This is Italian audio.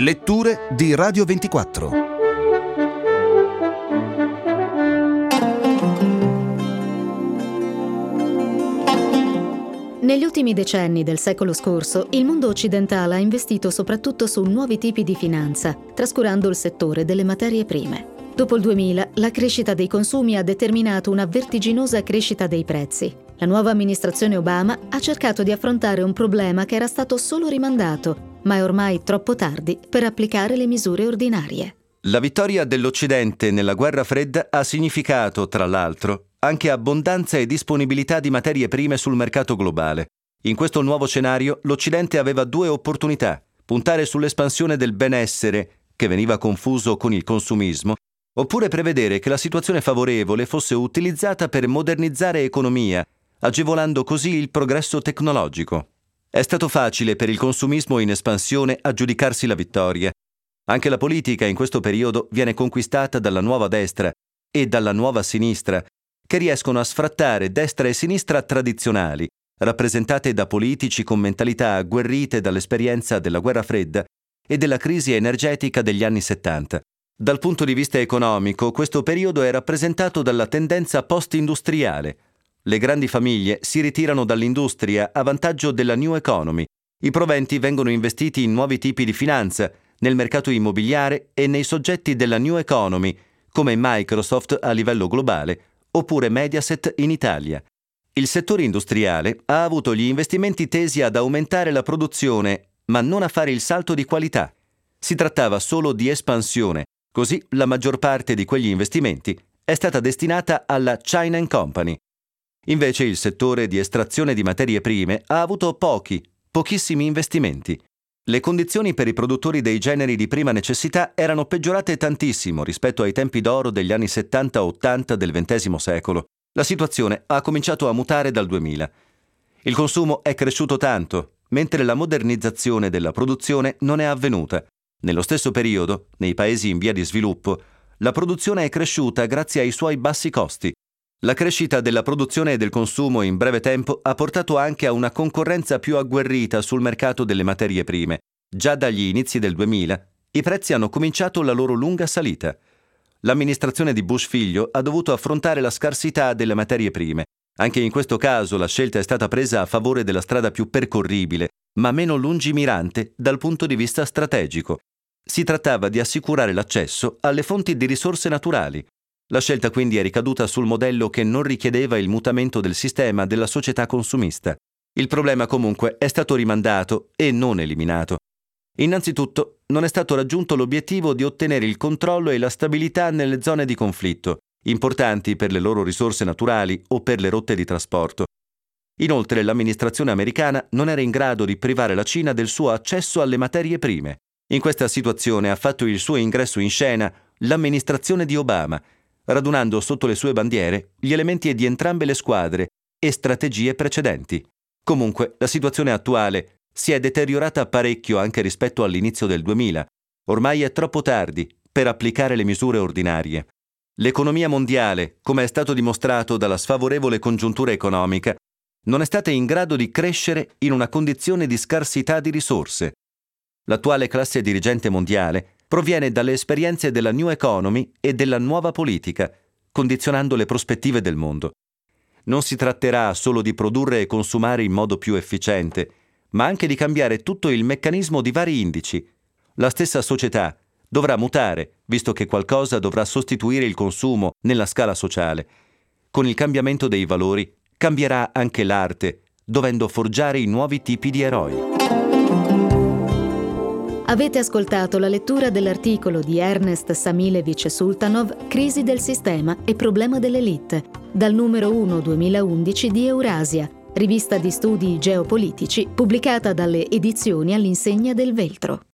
Letture di Radio 24. Negli ultimi decenni del secolo scorso, il mondo occidentale ha investito soprattutto su nuovi tipi di finanza, trascurando il settore delle materie prime. Dopo il 2000, la crescita dei consumi ha determinato una vertiginosa crescita dei prezzi. La nuova amministrazione Obama ha cercato di affrontare un problema che era stato solo rimandato, ma è ormai troppo tardi per applicare le misure ordinarie. La vittoria dell'Occidente nella guerra fredda ha significato, tra l'altro, anche abbondanza e disponibilità di materie prime sul mercato globale. In questo nuovo scenario, l'Occidente aveva due opportunità: puntare sull'espansione del benessere, che veniva confuso con il consumismo, oppure prevedere che la situazione favorevole fosse utilizzata per modernizzare economia, agevolando così il progresso tecnologico. È stato facile per il consumismo in espansione aggiudicarsi la vittoria. Anche la politica in questo periodo viene conquistata dalla nuova destra e dalla nuova sinistra, che riescono a sfrattare destra e sinistra tradizionali, rappresentate da politici con mentalità agguerrite dall'esperienza della guerra fredda e della crisi energetica degli anni 70. Dal punto di vista economico, questo periodo è rappresentato dalla tendenza post-industriale. Le grandi famiglie si ritirano dall'industria a vantaggio della new economy. I proventi vengono investiti in nuovi tipi di finanza, nel mercato immobiliare e nei soggetti della new economy, come Microsoft a livello globale, oppure Mediaset in Italia. Il settore industriale ha avuto gli investimenti tesi ad aumentare la produzione, ma non a fare il salto di qualità. Si trattava solo di espansione, così la maggior parte di quegli investimenti è stata destinata alla China Company. Invece il settore di estrazione di materie prime ha avuto pochissimi investimenti. Le condizioni per i produttori dei generi di prima necessità erano peggiorate tantissimo rispetto ai tempi d'oro degli anni 70-80 del XX secolo. La situazione ha cominciato a mutare dal 2000. Il consumo è cresciuto tanto, mentre la modernizzazione della produzione non è avvenuta. Nello stesso periodo, nei paesi in via di sviluppo, la produzione è cresciuta grazie ai suoi bassi costi. La crescita della produzione e del consumo in breve tempo ha portato anche a una concorrenza più agguerrita sul mercato delle materie prime. Già dagli inizi del 2000, i prezzi hanno cominciato la loro lunga salita. L'amministrazione di Bush figlio ha dovuto affrontare la scarsità delle materie prime. Anche in questo caso la scelta è stata presa a favore della strada più percorribile, ma meno lungimirante dal punto di vista strategico. Si trattava di assicurare l'accesso alle fonti di risorse naturali. La scelta quindi è ricaduta sul modello che non richiedeva il mutamento del sistema della società consumista. Il problema comunque è stato rimandato e non eliminato. Innanzitutto, non è stato raggiunto l'obiettivo di ottenere il controllo e la stabilità nelle zone di conflitto, importanti per le loro risorse naturali o per le rotte di trasporto. Inoltre, l'amministrazione americana non era in grado di privare la Cina del suo accesso alle materie prime. In questa situazione ha fatto il suo ingresso in scena l'amministrazione di Obama, radunando sotto le sue bandiere gli elementi di entrambe le squadre e strategie precedenti. Comunque, la situazione attuale si è deteriorata parecchio anche rispetto all'inizio del 2000. Ormai è troppo tardi per applicare le misure ordinarie. L'economia mondiale, come è stato dimostrato dalla sfavorevole congiuntura economica, non è stata in grado di crescere in una condizione di scarsità di risorse. L'attuale classe dirigente mondiale proviene dalle esperienze della new economy e della nuova politica, condizionando le prospettive del mondo. Non si tratterà solo di produrre e consumare in modo più efficiente, ma anche di cambiare tutto il meccanismo di vari indici. La stessa società dovrà mutare, visto che qualcosa dovrà sostituire il consumo nella scala sociale. Con il cambiamento dei valori cambierà anche l'arte, dovendo forgiare i nuovi tipi di eroi. Avete ascoltato la lettura dell'articolo di Ernest Samilevich Sultanov, Crisi del sistema e problema dell'elite, dal numero 1 2011 di Eurasia, rivista di studi geopolitici pubblicata dalle edizioni all'insegna del Veltro.